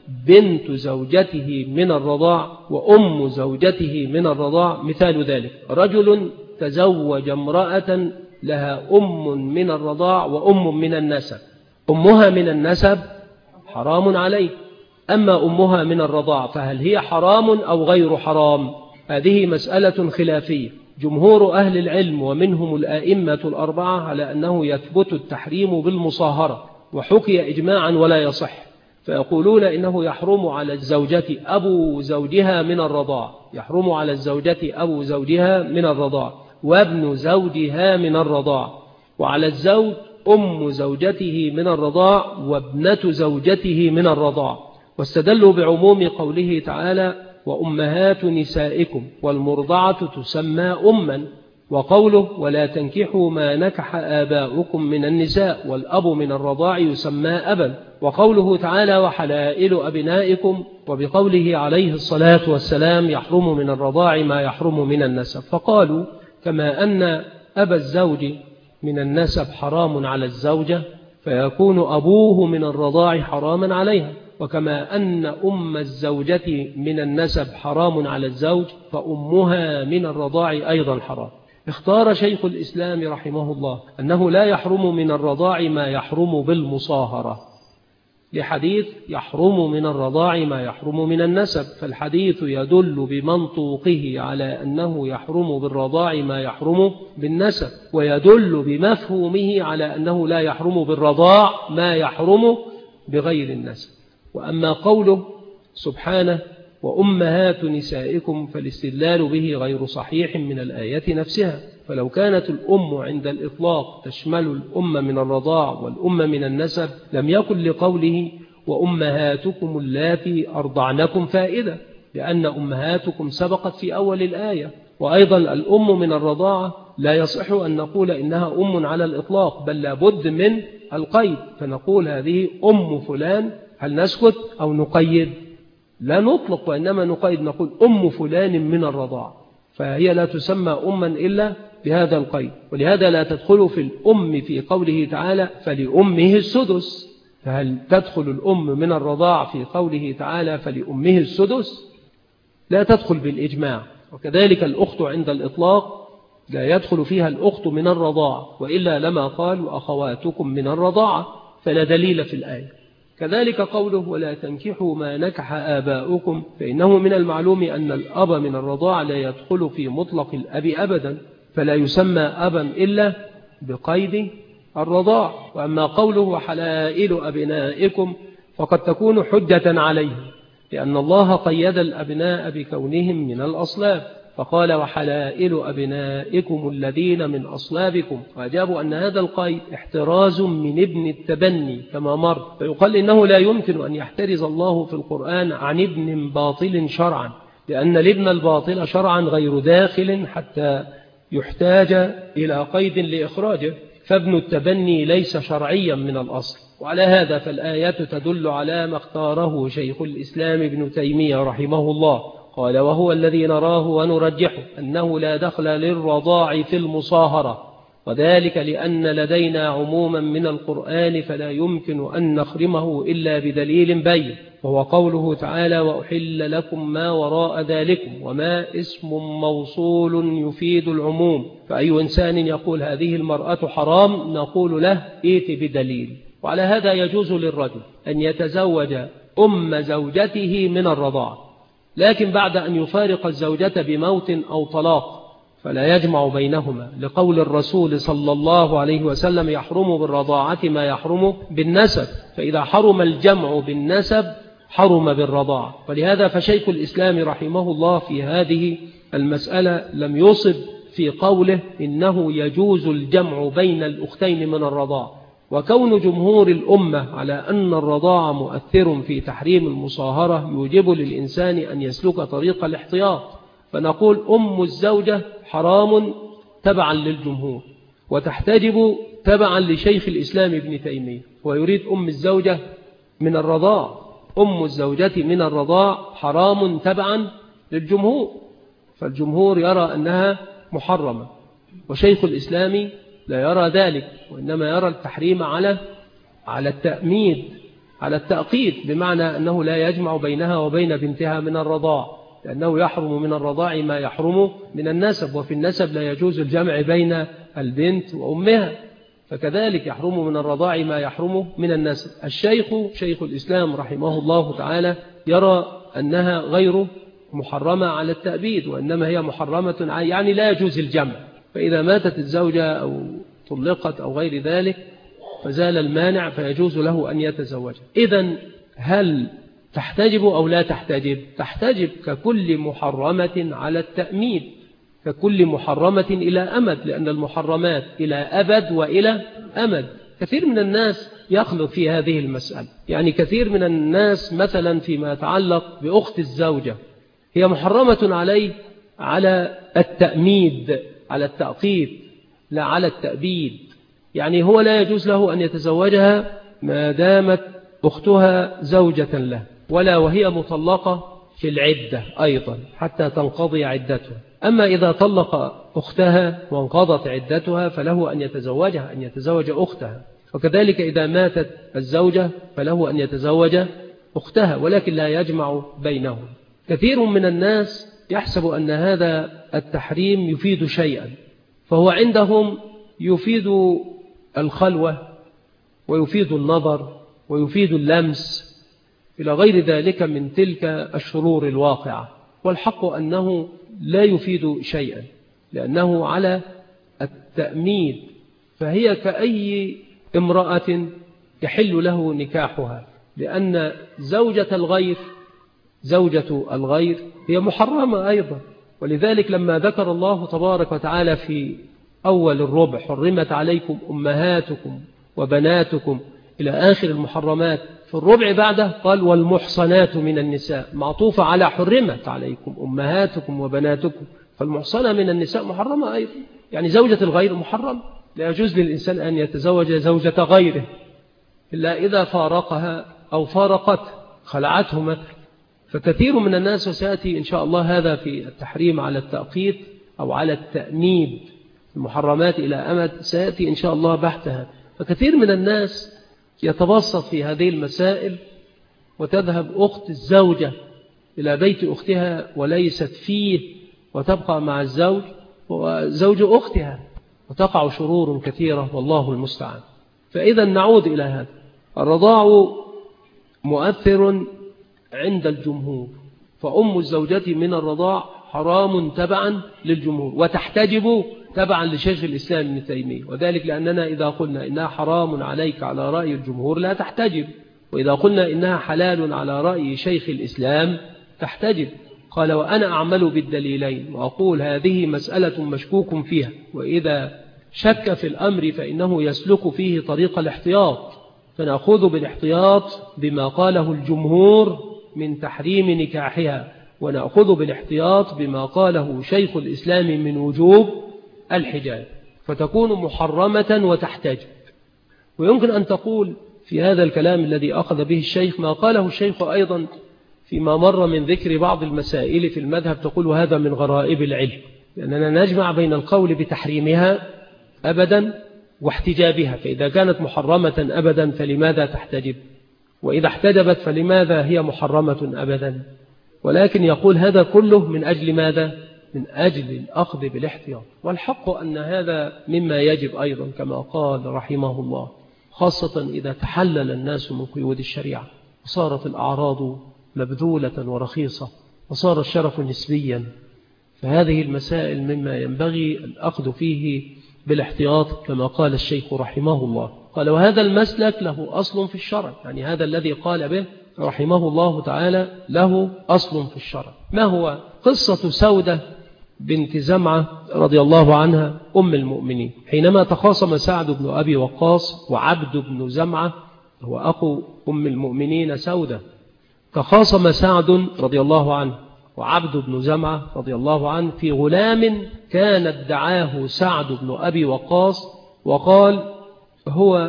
Speaker 1: بنت زوجته من الرضاع وأم زوجته من الرضاع؟ مثال ذلك رجل تزوج امرأة لها أم من الرضاع وأم من النسب، أمها من النسب حرام عليه، أما أمها من الرضاع فهل هي حرام أو غير حرام؟ هذه مسألة خلافية. جمهور أهل العلم ومنهم الآئمة الأربعة على أنه يثبت التحريم بالمصاهرة، وحكي إجماعا ولا يصح، فيقولون إنه يحرم على الزوجة أبو زوجها من الرضاع، يحرم على الزوجة أبو زوجها من الرضاع وابن زوجها من الرضاع، وعلى الزوج أم زوجته من الرضاع وابنة زوجته من الرضاع. واستدلوا بعموم قوله تعالى وأمهات نسائكم والمرضعة تسمى أما، وقوله ولا تنكحوا ما نكح آباؤكم من النساء والأب من الرضاع يسمى أبا، وقوله تعالى وحلائل أبنائكم، وبقوله عليه الصلاة والسلام يحرم من الرضاع ما يحرم من النسب. فقالوا كما أن أبا الزوج من النسب حرام على الزوجة فيكون أبوه من الرضاع حراما عليها، وكما أن أم الزوجة من النسب حرام على الزوج فأمها من الرضاع أيضا حرام. اختار شيخ الإسلام رحمه الله أنه لا يحرم من الرضاع ما يحرم بالمصاهرة لحديث يحرم من الرضاع ما يحرم من النسب، فالحديث يدل بمنطوقه على أنه يحرم بالرضاع ما يحرم بالنسب، ويدل بمفهومه على أنه لا يحرم بالرضاع ما يحرم بغير النسب. وأما قوله سبحانه وأمهات نسائكم فالاستدلال به غير صحيح من الآية نفسها، فلو كانت الأم عند الإطلاق تشمل الأم من الرضاع والأم من النسب لم يكن لقوله وأمهاتكم اللاتي أرضعنكم فائدة، لأن أمهاتكم سبقت في أول الآية. وأيضا الأم من الرضاعة لا يصح أن نقول إنها أم على الإطلاق، بل لابد من القيد، فنقول هذه أم فلان. هل نسكت أو نقيد؟ لا نطلق وإنما نقيد، نقول أم فلان من الرضاعة، فهي لا تسمى أما إلا بهذا القيد. ولهذا لا تدخل في الأم في قوله تعالى فلأمه السدس، فهل تدخل الأم من الرضاع في قوله تعالى فلأمه السدس؟ لا تدخل بالإجماع. وكذلك الأخت عند الإطلاق لا يدخل فيها الأخت من الرضاع، وإلا لما قالوا أخواتكم من الرضاعة، فلا دليل في الآية. كذلك قوله ولا تنكحوا ما نكح آباؤكم، فإنه من المعلوم أن الأب من الرضاع لا يدخل في مطلق الأب أبدا، فلا يسمى أبا إلا بقيد الرضاع. وأما قوله وحلائل أبنائكم فقد تكون حجة عليه، لأن الله قيد الأبناء بكونهم من الأصلاب، فقال وحلائل أبنائكم الذين من أصلابكم، وأجابوا أن هذا القيد احتراز من ابن التبني كما مر، فيقال إنه لا يمكن أن يحترز الله في القرآن عن ابن باطل شرعا، لأن الابن الباطل شرعا غير داخل حتى يحتاج إلى قيد لإخراجه. فابن التبني ليس شرعيا من الأصل. وعلى هذا فالآية تدل على ما اختاره شيخ الإسلام ابن تيمية رحمه الله، قال: وهو الذي نراه ونرجحه أنه لا دخل للرضاع في المصاهرة، وذلك لأن لدينا عموما من القرآن فلا يمكن أن نخرمه إلا بدليل بين، وهو قوله تعالى: وأحل لكم ما وراء ذلكم، وما اسم موصول يفيد العموم، فأي إنسان يقول هذه المرأة حرام نقول له ائت بدليل. وعلى هذا يجوز للرجل أن يتزوج أم زوجته من الرضاعة، لكن بعد أن يفارق الزوجة بموت أو طلاق فلا يجمع بينهما، لقول الرسول صلى الله عليه وسلم: يحرم بالرضاعة ما يحرم بالنسب، فإذا حرم الجمع بالنسب حرم بالرضاعة. ولهذا فشيخ الإسلام رحمه الله في هذه المسألة لم يصب في قوله إنه يجوز الجمع بين الأختين من الرضاعة. وكون جمهور الأمة على أن الرضاعة مؤثر في تحريم المصاهرة يوجب للإنسان أن يسلك طريق الاحتياط، فنقول أم الزوجة حرام تبعا للجمهور، وتحتجب تبعا لشيخ الإسلام ابن تيمية، ويريد أم الزوجة من الرضاع. أم الزوجة من الرضاع حرام تبعا للجمهور، فالجمهور يرى أنها محرمة، وشيخ الإسلام لا يرى ذلك، وإنما يرى التحريم على التأميد، على التأقيد، بمعنى أنه لا يجمع بينها وبين بنتها من الرضاع، لأنه يحرم من الرضاع ما يحرم من النسب، وفي النسب لا يجوز الجمع بين البنت وأمها، فكذلك يحرم من الرضاع ما يحرم من النسب. شيخ الإسلام رحمه الله تعالى يرى أنها غير محرمة على التأبيد، وإنما هي محرمة يعني لا يجوز الجمع، فإذا ماتت الزوجة أو طلقت أو غير ذلك فزال المانع فيجوز له أن يتزوج. إذن هل تحتجب أو لا تحتجب؟ تحتجب ككل محرمة على التأمين، ككل محرمة إلى أمد، لأن المحرمات إلى أبد وإلى أمد. كثير من الناس يخلط في هذه المسألة، يعني كثير من الناس مثلا فيما يتعلق بأخت الزوجة هي محرمة عليه على التأميد، على التأقيد، لا على التأبيد، يعني هو لا يجوز له أن يتزوجها ما دامت أختها زوجة له، ولا وهي مطلقة في العدة أيضا حتى تنقضي عدتها. أما إذا طلق أختها وانقضت عدتها فله أن يتزوجها، أن يتزوج أختها، وكذلك إذا ماتت الزوجة فله أن يتزوج أختها، ولكن لا يجمع بينهم. كثير من الناس يحسب أن هذا التحريم يفيد شيئا، فهو عندهم يفيد الخلوة ويفيد النظر ويفيد اللمس إلى غير ذلك من تلك الشرور الواقعة، والحق أنه لا يفيد شيئا، لأنه على التأميد، فهي كأي امرأة يحل له نكاحها، لأن زوجة الغير هي محرمة أيضا. ولذلك لما ذكر الله تبارك وتعالى في أول الربع: حرمت عليكم أمهاتكم وبناتكم إلى آخر المحرمات، في الربع بعده قال: والمحصنات من النساء، معطوفة على حرمت عليكم أمهاتكم وبناتكم، فالمحصنة من النساء محرمة أيضا، يعني زوجة الغير محرم، لا يجوز للإنسان أن يتزوج زوجة غيره إلا إذا فارقها أو فارقته، خلعته مثلا. فكثير من الناس، وسيأتي إن شاء الله هذا في التحريم على التأقيد أو على التأميد، المحرمات إلى أمد، سيأتي إن شاء الله بحثها. فكثير من الناس يتبسط في هذه المسائل، وتذهب أخت الزوجة إلى بيت أختها وليست فيه، وتبقى مع الزوج وزوج أختها، وتقع شرور كثيرة والله المستعان. فإذا نعود إلى هذا، الرضاع مؤثر عند الجمهور، فأم الزوجة من الرضاع حرام تبعا للجمهور، وتحتجب تبعا لشيخ الإسلام ابن تيمية، وذلك لأننا إذا قلنا إنها حرام عليك على رأي الجمهور لا تحتجب، وإذا قلنا إنها حلال على رأي شيخ الإسلام تحتجب. قال: وأنا أعمل بالدليلين وأقول هذه مسألة مشكوك فيها، وإذا شك في الأمر فإنه يسلك فيه طريق الاحتياط، فنأخذ بالاحتياط بما قاله الجمهور من تحريم نكاحها، ونأخذ بالاحتياط بما قاله شيخ الإسلام من وجوب الحجاب. فتكون محرمة وتحتجب. ويمكن أن تقول في هذا الكلام الذي أخذ به الشيخ ما قاله الشيخ أيضا فيما مر من ذكر بعض المسائل في المذهب، تقول هذا من غرائب العلم، لأننا نجمع بين القول بتحريمها أبدا واحتجابها، فإذا كانت محرمة أبدا فلماذا تحتجب، وإذا احتجبت فلماذا هي محرمة أبدا. ولكن يقول هذا كله من أجل ماذا؟ من أجل الأخذ بالاحتياط. والحق أن هذا مما يجب أيضا كما قال رحمه الله، خاصة إذا تحلل الناس من قيود الشريعة وصارت الأعراض مبذولة ورخيصة وصار الشرف نسبيا، فهذه المسائل مما ينبغي الأخذ فيه بالاحتياط كما قال الشيخ رحمه الله. قال وهذا المسلك له أصل في الشرع، يعني هذا الذي قال به رحمه الله تعالى له أصل في الشرع. ما هو؟ قصة سودة بنت زمعة رضي الله عنها أم المؤمنين، حينما تخاصم سعد بن أبي وقاص وعبد بن زمعة هو أخو أم المؤمنين سودة، تخاصم سعد رضي الله عنه وعبد بن زمعة رضي الله عنه في غلام كان ادعاه سعد بن أبي وقاص، وقال هو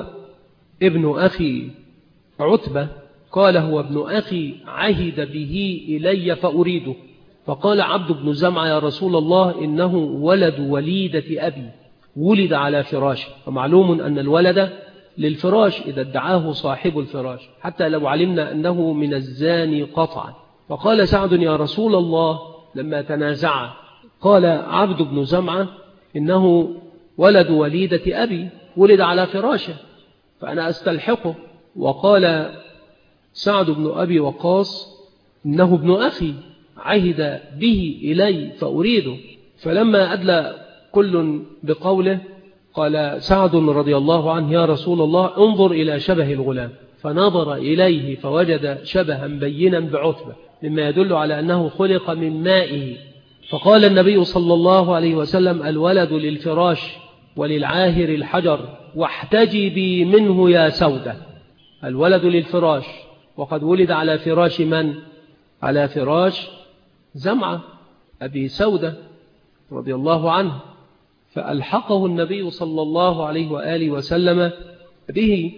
Speaker 1: ابن أخي عتبة، قال هو ابن أخي عهد به إلي فأريده. فقال عبد بن زمعة يا رسول الله إنه ولد وليدة أبي ولد على فراشه، ومعلوم أن الولد للفراش إذا ادعاه صاحب الفراش، حتى لو علمنا أنه من الزاني قطعا. فقال سعد يا رسول الله لما تنازع، قال عبد بن زمعة إنه ولد وليدة أبي ولد على فراشه فأنا أستلحقه. وقال سعد بن أبي وقاص إنه ابن أخي عهد به إلي فأريده. فلما أدلى كل بقوله قال سعد رضي الله عنه يا رسول الله انظر إلى شبه الغلام، فنظر إليه فوجد شبها بينا بعتبة مما يدل على أنه خلق من مائه. فقال النبي صلى الله عليه وسلم الولد للفراش وللعاهر الحجر واحتجبي منه يا سودة. الولد للفراش، وقد ولد على فراش من؟ على فراش زمعة أبي سودة رضي الله عنه، فألحقه النبي صلى الله عليه وآله وسلم به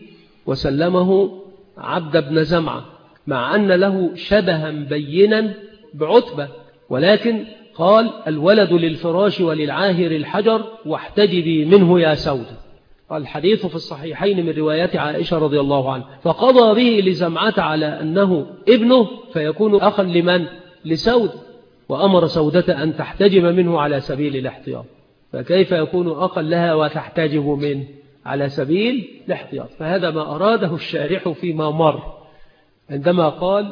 Speaker 1: وسلمه عبد بن زمعة، مع أن له شبها بينا بعتبة، ولكن قال الولد للفراش وللعاهر الحجر واحتجبي منه يا سودة. الحديث في الصحيحين من رواية عائشة رضي الله عنها. فقضى به لزمعة على أنه ابنه فيكون أخا لمن؟ لسودة، وأمر سودة أن تحتجب منه على سبيل الاحتياط. فكيف يكون أخا لها وتحتجب منه على سبيل الاحتياط؟ فهذا ما أراده الشارح فيما مر عندما قال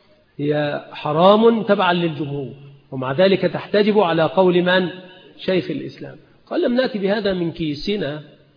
Speaker 1: هي حرام تبعا للجمهور، ومع ذلك تحتجب على قول من؟ شيخ الإسلام. قال لم نأتي بهذا من كيسنا،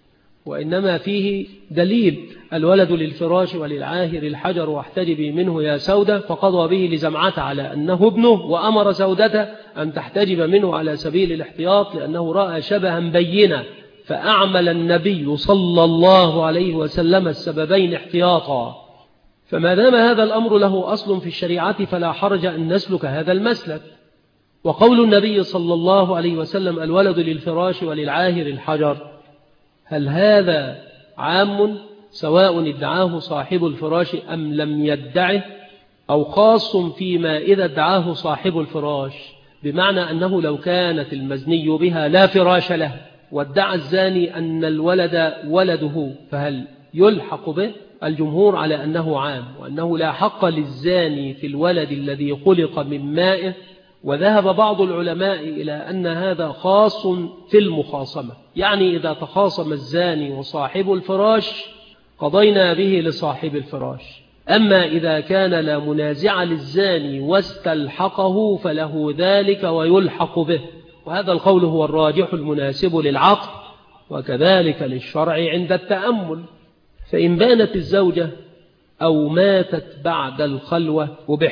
Speaker 1: وإنما فيه دليل الولد للفراش وللعاهر الحجر واحتجبي منه يا سودة، فقضى به لزمعة على أنه ابنه، وأمر سودة أن تحتجب منه على سبيل الاحتياط لأنه رأى شبها بينا، فأعمل النبي صلى الله عليه وسلم السببين احتياطا. فما دام هذا الأمر له أصل في الشريعة فلا حرج أن نسلك هذا المسلك. وقول النبي صلى الله عليه وسلم الولد للفراش وللعاهر الحجر، هل هذا عام سواء ادعاه صاحب الفراش أم لم يدعه، أو خاص فيما إذا ادعاه صاحب الفراش، بمعنى أنه لو كانت المزني بها لا فراش له وادعى الزاني أن الولد ولده فهل يلحق به؟ الجمهور على أنه عام، وأنه لا حق للزاني في الولد الذي خلق من مائه. وذهب بعض العلماء إلى أن هذا خاص في المخاصمة، يعني إذا تخاصم الزاني وصاحب الفراش قضينا به لصاحب الفراش، أما إذا كان لا منازع للزاني واستلحقه فله ذلك ويلحق به. وهذا القول هو الراجح المناسب للعقل وكذلك للشرع عند التأمل. فإن بانت الزوجة أو ماتت بعد الخلوة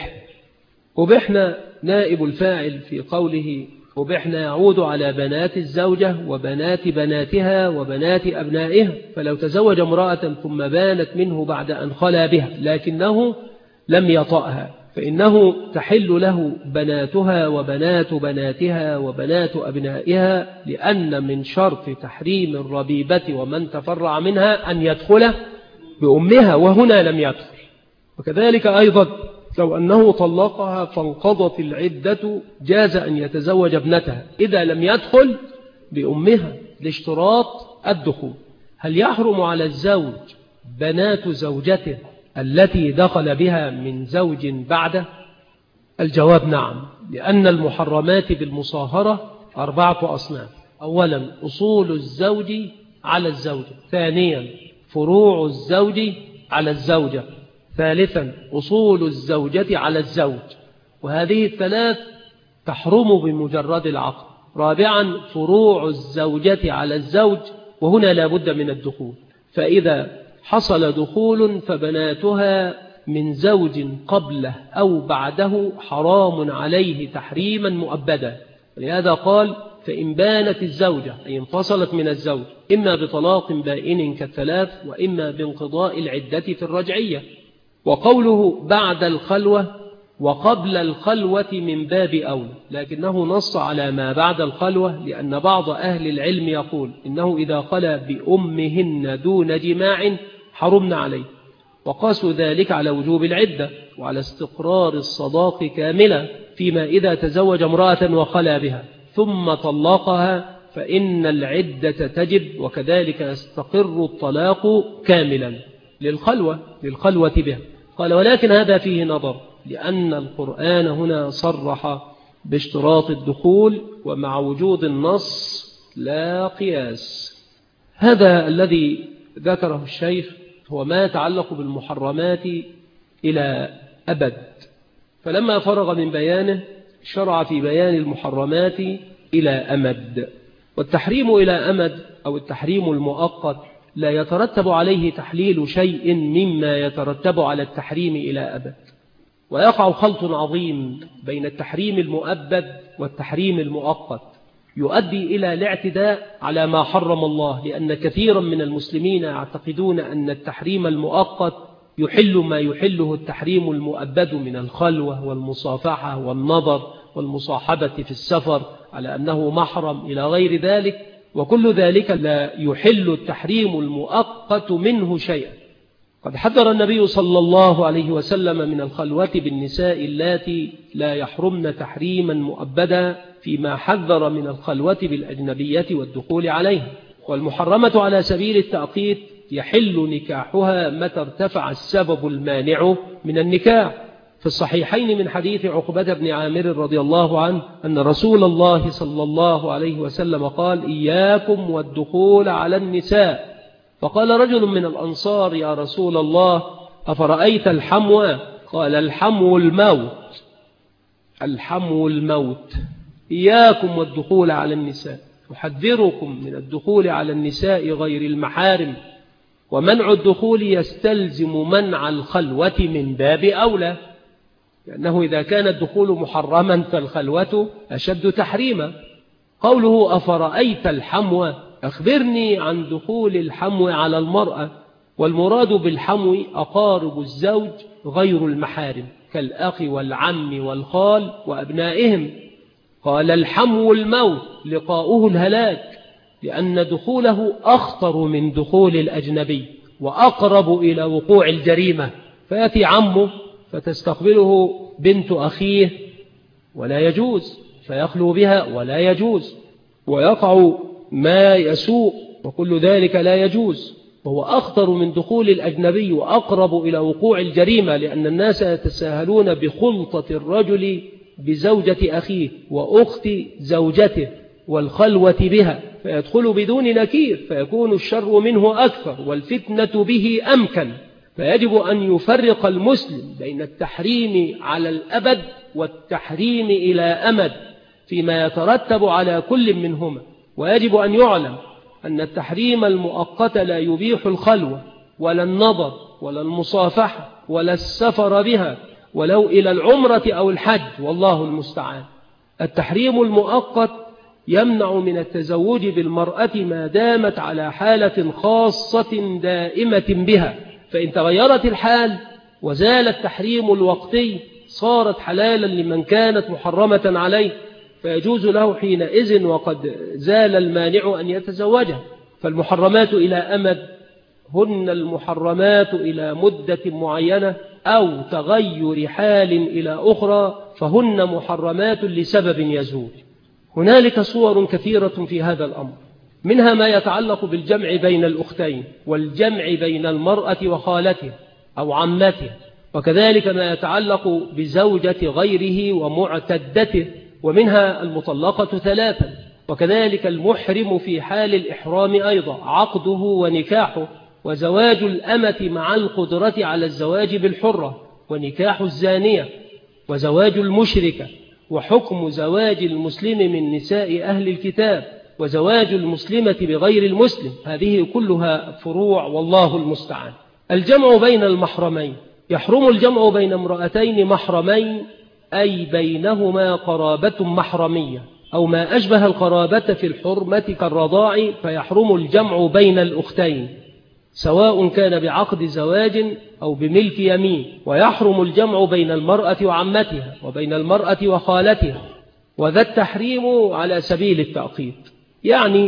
Speaker 1: أبحنا نائب الفاعل في قوله أبحنا يعود على بنات الزوجة وبنات بناتها وبنات أبنائها. فلو تزوج امرأة ثم بانت منه بعد أن خلا بها لكنه لم يطأها فإنه تحل له بناتها وبنات بناتها وبنات أبنائها، لأن من شرط تحريم الربيبة ومن تفرع منها أن يدخل بأمها، وهنا لم يدخل. وكذلك أيضا لو أنه طلقها فانقضت العدة جاز أن يتزوج ابنتها إذا لم يدخل بأمها لاشتراط الدخول. هل يحرم على الزوج بنات زوجته التي دخل بها من زوج بعده؟ الجواب نعم، لأن المحرمات بالمصاهرة 4 أصناف. أولا أصول الزوج على الزوجة، ثانيا فروع الزوج على الزوجة، ثالثا أصول الزوجة على الزوج، وهذه الثلاث تحرم بمجرد العقد. رابعا فروع الزوجة على الزوج، وهنا لا بد من الدخول، فإذا حصل دخول فبناتها من زوج قبله أو بعده حرام عليه تحريما مؤبدا. ولهذا قال فإن بانت الزوجة أي انفصلت من الزوج إما بطلاق بائن كالثلاث وإما بانقضاء العدة في الرجعية. وقوله بعد الخلوة وقبل الخلوة من باب أولى، لكنه نص على ما بعد الخلوة لأن بعض أهل العلم يقول إنه إذا خلا بأمهن دون جماع حرمنا عليه، وقاسوا ذلك على وجوب العدة وعلى استقرار الصداق كاملة فيما إذا تزوج امرأة وخلا بها ثم طلقها فإن العدة تجب، وكذلك يستقر الطلاق كاملا للخلوة بها. قال ولكن هذا فيه نظر، لأن القرآن هنا صرح باشتراط الدخول ومع وجود النص لا قياس. هذا الذي ذكره الشيخ هو ما يتعلق بالمحرمات إلى أبد. فلما فرغ من بيانه شرع في بيان المحرمات إلى أمد. والتحريم إلى أمد أو التحريم المؤقت لا يترتب عليه تحليل شيء مما يترتب على التحريم إلى أبد، ويقع خلط عظيم بين التحريم المؤبد والتحريم المؤقت يؤدي إلى الاعتداء على ما حرم الله، لأن كثيرا من المسلمين يعتقدون أن التحريم المؤقت يحل ما يحله التحريم المؤبد من الخلوة والمصافحة والنظر والمصاحبة في السفر على أنه محرم إلى غير ذلك، وكل ذلك لا يحل التحريم المؤقت منه شيئا. قد حذر النبي صلى الله عليه وسلم من الخلوة بالنساء اللاتي لا يحرمن تحريما مؤبدا، فيما حذر من الخلوة بالأجنبية والدخول عليها. والمحرمة على سبيل التأقيت يحل نكاحها متى ارتفع السبب المانع من النكاح. في الصحيحين من حديث عقبة بن عامر رضي الله عنه أن رسول الله صلى الله عليه وسلم قال إياكم والدخول على النساء. فقال رجل من الأنصار يا رسول الله أفرأيت الحمو؟ قال الحمو الموت. إياكم والدخول على النساء، أحذركم من الدخول على النساء غير المحارم، ومنع الدخول يستلزم منع الخلوة من باب أولى، لأنه إذا كان الدخول محرما فالخلوة أشد تحريما. قوله أفرأيت الحمو، أخبرني عن دخول الحمو على المرأة، والمراد بالحمو أقارب الزوج غير المحارم كالأخ والعم والخال وأبنائهم. قال الحمو الموت لقاؤه الهلاك، لأن دخوله أخطر من دخول الأجنبي وأقرب إلى وقوع الجريمة، فيأتي عمه فتستقبله بنت أخيه ولا يجوز، فيخلو بها ولا يجوز، ويقع ما يسوء، وكل ذلك لا يجوز، وهو أخطر من دخول الأجنبي وأقرب إلى وقوع الجريمة، لأن الناس يتساهلون بخلطة الرجل بزوجة أخيه وأخت زوجته والخلوة بها، فيدخل بدون نكير فيكون الشر منه أكثر والفتنة به أمكن. فيجب أن يفرق المسلم بين التحريم على الأبد والتحريم إلى أمد فيما يترتب على كل منهما. ويجب أن يعلم أن التحريم المؤقت لا يبيح الخلوة ولا النظر ولا المصافحة ولا السفر بها ولو إلى العمرة أو الحج، والله المستعان. التحريم المؤقت يمنع من التزوج بالمرأة ما دامت على حالة خاصة دائمة بها، فإن تغيرت الحال وزال التحريم الوقتي صارت حلالا لمن كانت محرمة عليه، فيجوز له حينئذ وقد زال المانع أن يتزوجها. فالمحرمات إلى أمد هن المحرمات إلى مدة معينة أو تغير حال إلى أخرى، فهن محرمات لسبب يزول. هنالك صور كثيرة في هذا الأمر، منها ما يتعلق بالجمع بين الأختين، والجمع بين المرأة وخالتها أو عمتها، وكذلك ما يتعلق بزوجة غيره ومعتدته، ومنها المطلقة 3، وكذلك المحرم في حال الإحرام أيضا عقده ونكاحه، وزواج الأمة مع القدرة على الزواج بالحرة، ونكاح الزانية، وزواج المشركة، وحكم زواج المسلم من نساء أهل الكتاب، وزواج المسلمة بغير المسلم. هذه كلها فروع والله المستعان. الجمع بين المحرمين: يحرم الجمع بين امرأتين محرمين أي بينهما قرابة محرمية أو ما أشبه القرابة في الحرمة كالرضاع، فيحرم الجمع بين الأختين سواء كان بعقد زواج أو بملك يمين. ويحرم الجمع بين المرأة وعمتها وبين المرأة وخالتها، وذا التحريم على سبيل التأقيت، يعني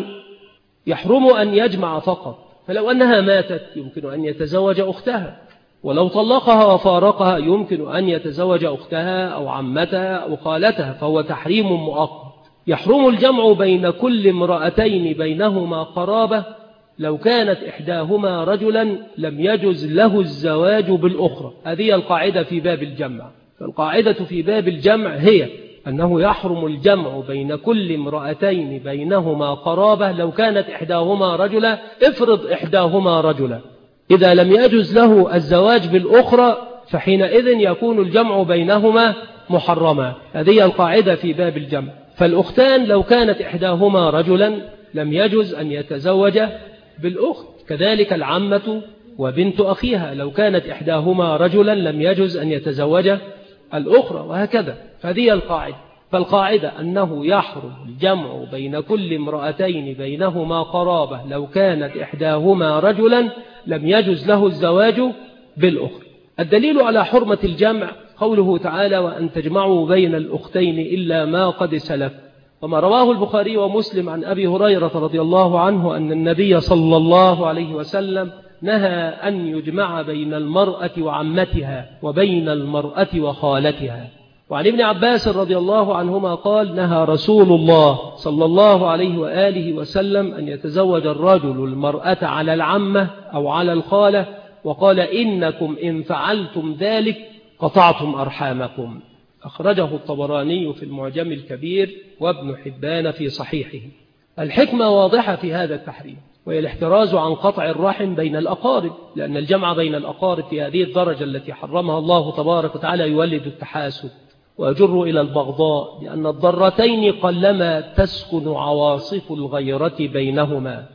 Speaker 1: يحرم أن يجمع فقط، فلو أنها ماتت يمكن أن يتزوج أختها، ولو طلقها وفارقها يمكن أن يتزوج أختها أو عمتها أو خالتها، فهو تحريم مؤقت. يحرم الجمع بين كل امرأتين بينهما قرابة لو كانت إحداهما رجلا لم يجز له الزواج بالأخرى. هذه القاعدة في باب الجمع. فالقاعدة في باب الجمع هي أنه يحرم الجمع بين كل امرأتين بينهما قرابة لو كانت إحداهما رجلا. افرض إحداهما رجلا، إذا لم يجز له الزواج بالأخرى فحينئذ يكون الجمع بينهما محرما. هذه القاعدة في باب الجمع. فالأختان لو كانت إحداهما رجلا لم يجز أن يتزوج بالأخت، كذلك العمة وبنت أخيها لو كانت إحداهما رجلا لم يجز أن يتزوج الأخرى، وهكذا. فهذه القاعدة. فالقاعدة أنه يحرم الجمع بين كل امرأتين بينهما قرابة لو كانت إحداهما رجلا لم يجز له الزواج بالأخرى. الدليل على حرمة الجمع قوله تعالى: وأن تجمعوا بين الأختين إلا ما قد سلف. وما رواه البخاري ومسلم عن أبي هريرة رضي الله عنه أن النبي صلى الله عليه وسلم نهى أن يجمع بين المرأة وعمتها وبين المرأة وخالتها. وعن ابن عباس رضي الله عنهما قال: نهى رسول الله صلى الله عليه وآله وسلم أن يتزوج الرجل المرأة على العمة أو على الخالة، وقال: إنكم إن فعلتم ذلك قطعتم أرحامكم. أخرجه الطبراني في المعجم الكبير وابن حبان في صحيحه. الحكمة واضحة في هذا التحريم، وهي الاحتراز عن قطع الرحم بين الأقارب، لأن الجمع بين الأقارب في هذه الدرجة التي حرمها الله تبارك وتعالى يولد التحاسد ويجر إلى البغضاء، لأن الضرتين قلما تسكن عواصف الغيرة بينهما.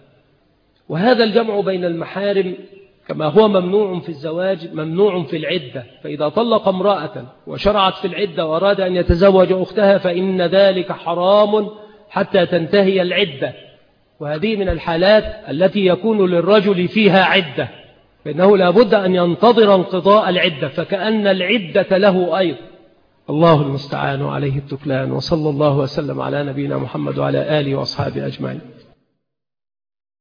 Speaker 1: وهذا الجمع بين المحارم كما هو ممنوع في الزواج ممنوع في العدة. فإذا طلق امرأة وشرعت في العدة وأراد أن يتزوج أختها فإن ذلك حرام حتى تنتهي العدة. وهذه من الحالات التي يكون للرجل فيها عدة، فإنه لا بد أن ينتظر انقضاء العدة، فكأن العدة له أيضا. الله المستعان عليه التكلان. وصلى الله وسلم على نبينا محمد وعلى آله وأصحابه أجمعين.